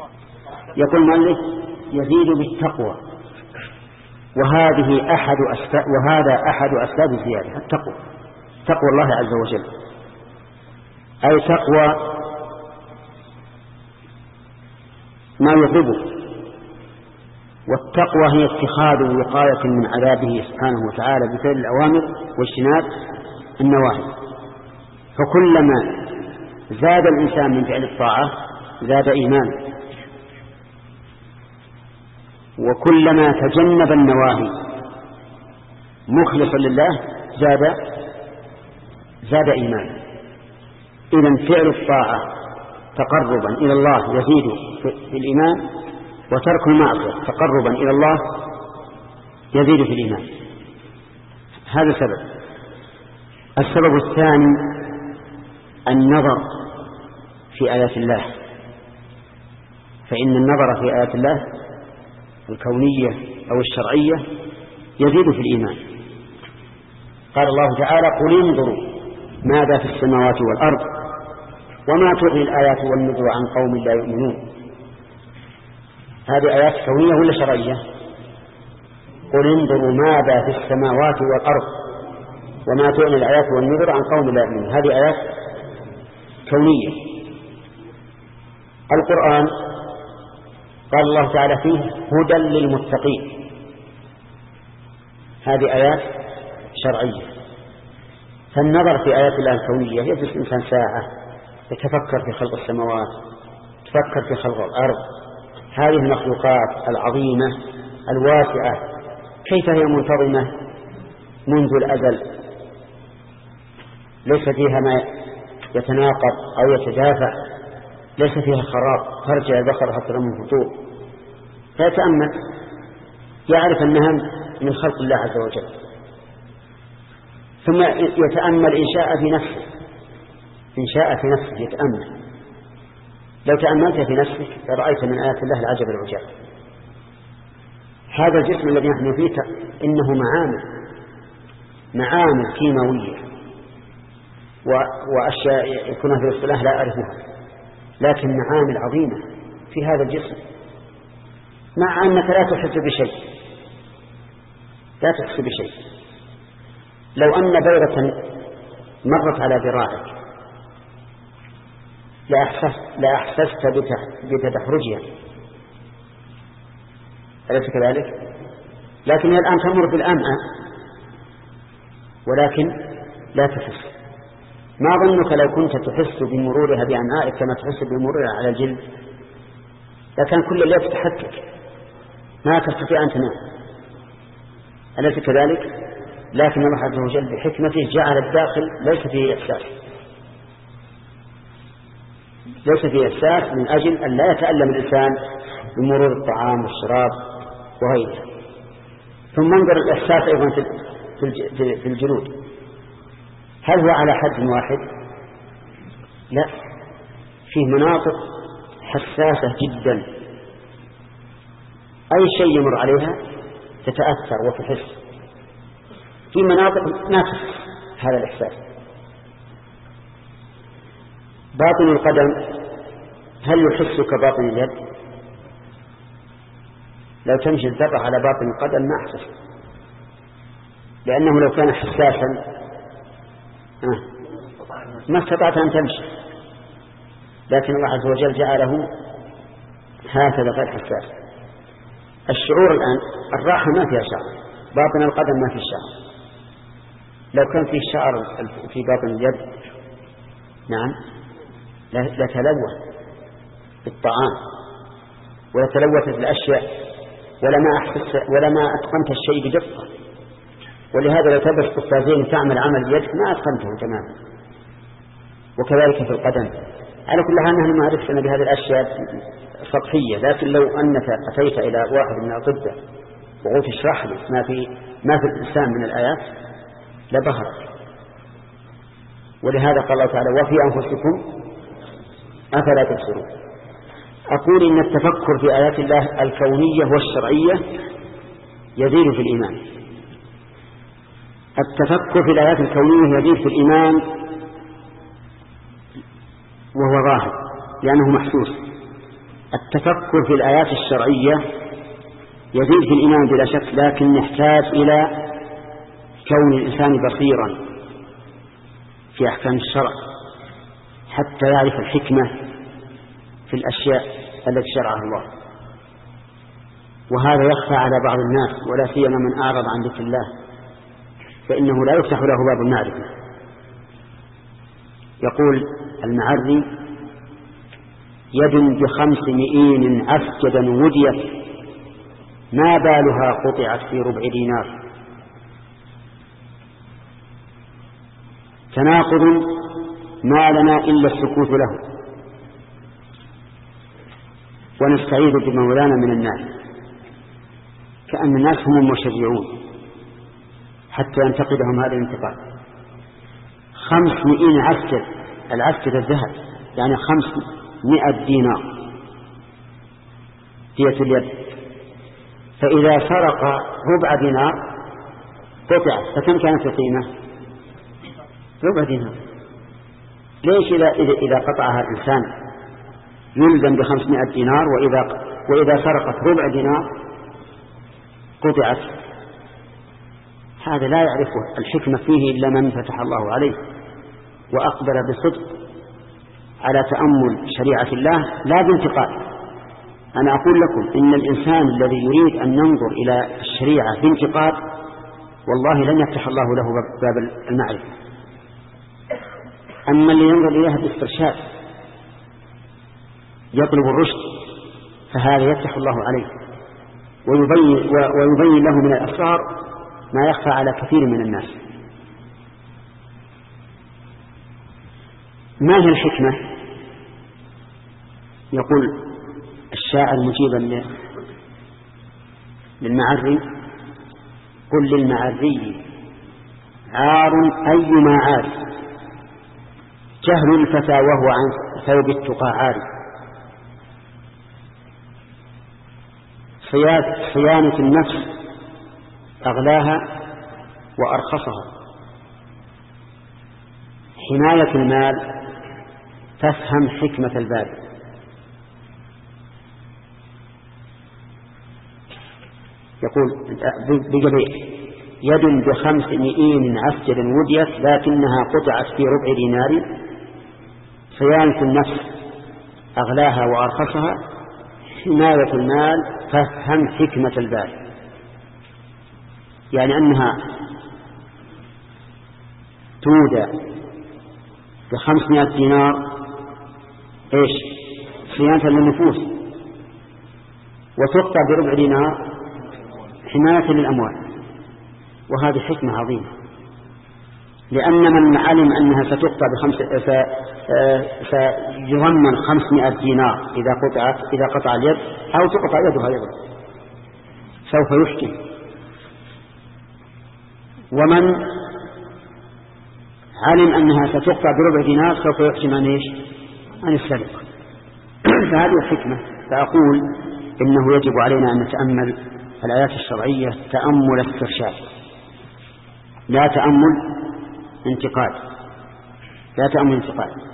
يقول مالك يزيد بالتقوى، وهذا أحد أسباب الزيادة، التقوى، تقوى الله عز وجل، أي تقوى ما يغضبه. والتقوى هي اتخاذ وقاية من عذابه سبحانه وتعالى بفعل الأوامر واجتناب النواهي. فكلما زاد الإنسان من فعل الطاعة زاد إيمانه، وكلما تجنب النواهي مخلصا لله زاد إيمانه. إذن فعل الطاعة تقربا إلى الله يزيد في الإيمان، وترك المعصية تقربا إلى الله يزيد في الإيمان. هذا سبب. السبب الثاني النظر في آيات الله، فإن النظر في آيات الله الكونية أو الشرعية يزيد في الإيمان. قال الله تعالى قل انظروا ماذا في السماوات والأرض وما تغني الآيات والنذر عن قوم لا يؤمنون. هذه آيات كونية ولا شرعية؟ قل انظروا ماذا في السماوات والأرض وما تغني الآيات والنذر عن قوم لا يؤمنون، هذه آيات كونية. القرآن قال الله تعالى فيه هدى للمتقين، هذه آيات شرعية. فالنظر في آيات الله الكونية يجلس الإنسان ساعة يتفكر في خلق السماوات، يتفكر في خلق الأرض، هذه المخلوقات العظيمة الواسعة كيف هي منتظمة منذ الأزل، ليس فيها ما يتناقض أو يتدافع، ليس فيها خراب ترجع ذكر حتى من فطور، فيتأمل يعرف أنها من خلق الله عز وجل، ثم يتأمل إن شاء في نفسه، إن شاء في نفسه يتأمل. لو تأملت في نفسك لرأيت من آيات الله العجب العجاب. هذا الجسم الذي نحن فيه إنه معامل كيماوية وأشياء يكون في الاصطلاح لا أعرفها، لكن معامل عظيمة في هذا الجسم، مع أنك لا تحس بشيء، لا تحس بشيء. لو أن بيضة مرت على ذراعك لأحسست بتدحرجها، أليس كذلك؟ لكن الآن تمر بالأمعاء ولكن لا تحس. ما ظنك لو كنت تحس بمرورها بأمعائك كما تحس بمرورها على الجلد، لكن كل الليل تتحكك ما تستطيع أن تنام، أليس كذلك؟ لكن الله عز وجل بحكمته جعل الداخل ليس فيه إحساس، ليس فيه إحساس من أجل أن لا يتألم الإنسان بمرور الطعام والشراب وغيره. ثم انظر الإحساس أيضا في الجلود، هل هو على حد واحد؟ لا، فيه مناطق حساسة جدا، أي شيء يمر عليها تتأثر وتحس، في مناطق ما تحس هذا الإحساس. باطن القدم هل يحس كباطن اليد؟ لو تمشي الذرة على باطن القدم ما أحسس، لأنه لو كان حساسا ما استطعت أن تمشي، لكن الله عز وجل جعله هكذا غير حساس. الشعور الآن الراحة ما فيها شعر، باطن القدم ما فيه شعر. لو كان فيه شعر في باطن اليد نعم لتلوث بالطعام ولتلوثت الأشياء ولما أتقنت الشيء بدقة. ولهذا لو تلبس قفازين تعمل عمل يدك ما أتقنته تماما. وكذلك في القدم. على كل حال نحن ما عرفنا بهذه الأشياء سطحية، لكن لو أنك أتيت إلى واحد من الأطباء وقلت اشرح لي ما في الإنسان من الآيات لبهرك. ولهذا قال الله تعالى وفي أنفسكم أفلا تبصرون. أقول إن التفكر في آيات الله الكونية والشرعية يزيد في الإيمان. التفكر في الآيات الكونية يزيد في الإيمان وهو ظاهر لأنه محسوس. التفكر في الآيات الشرعية يزيد في الإيمان بلا شك، لكن يحتاج إلى كون الإنسان بصيرا في أحكام الشرع حتى يعرف الحكمة في الأشياء التي شرعها الله، وهذا يخفى على بعض الناس، ولا سيما من أعرض عن ذكر الله فإنه لا يفتح له باب المعرفة. يقول المعري: يد ب5 مئين عسجدا وديت ما بالها قطعت في ربع دينار. تناقض ما لنا إلا السكوت له، ونستعيذ بمولانا من الناس، كأن الناس هم المشرعون حتى ينتقدهم هذا الانتقاد. 500 عسكر، العسكر الذهب يعني 500 دينار دية اليد، فإذا سرق ربع دينار قطع، فكم كانت القيمة؟ ربع دينار. ليش إذا قطعها الإنسان يلزم ب500 دينار، وإذا سرقت ربع دينار قطعت؟ هذا لا يعرفه الحكمة فيه إلا من فتح الله عليه وأقبل بصدق على تأمل شريعة الله لا بانتقاد. أنا أقول لكم إن الإنسان الذي يريد أن ينظر إلى الشريعة بانتقاد والله لن يفتح الله له باب المعرفة. أما اللي ينظر إليها باسترشاد يطلب الرشد فهذا يفتح الله عليه ويبين له من الأسرار ما يخفى على كثير من الناس. ما هي الحكمة؟ يقول الشاعر مجيبا للمعري: قل للمعري عار أيما عار، جهل الفتى وهو عن ثوب التقى عاري. صيانة النفس أغلاها وأرخصها، حماية المال تفهم حكمة البال. يقول بجبير: يد ب5 مئين عسجدا وديت لكنها قطعت في ربع دينار. صيانة النفس أغلاها وأرخصها، حماية المال تفهم حكمة البال. يعني أنها تودى ب500 دينار إيش؟ صيانة للنفوس، وتقطع بربع دينار حماية للأموال. وهذه حكمة عظيمة، لأن من علم أنها ستقطع سيضمن 500 دينار إذا قطع اليد أو تقطع يدها أيضا سوف يحكم. ومن علم أنها ستقطع بربع دينار سوف يحكم عن إيش؟ عن السرقة. فهذه الحكمة. فأقول إنه يجب علينا أن نتأمل الآيات الشرعية تأمل استرشاد لا تأمل انتقاد.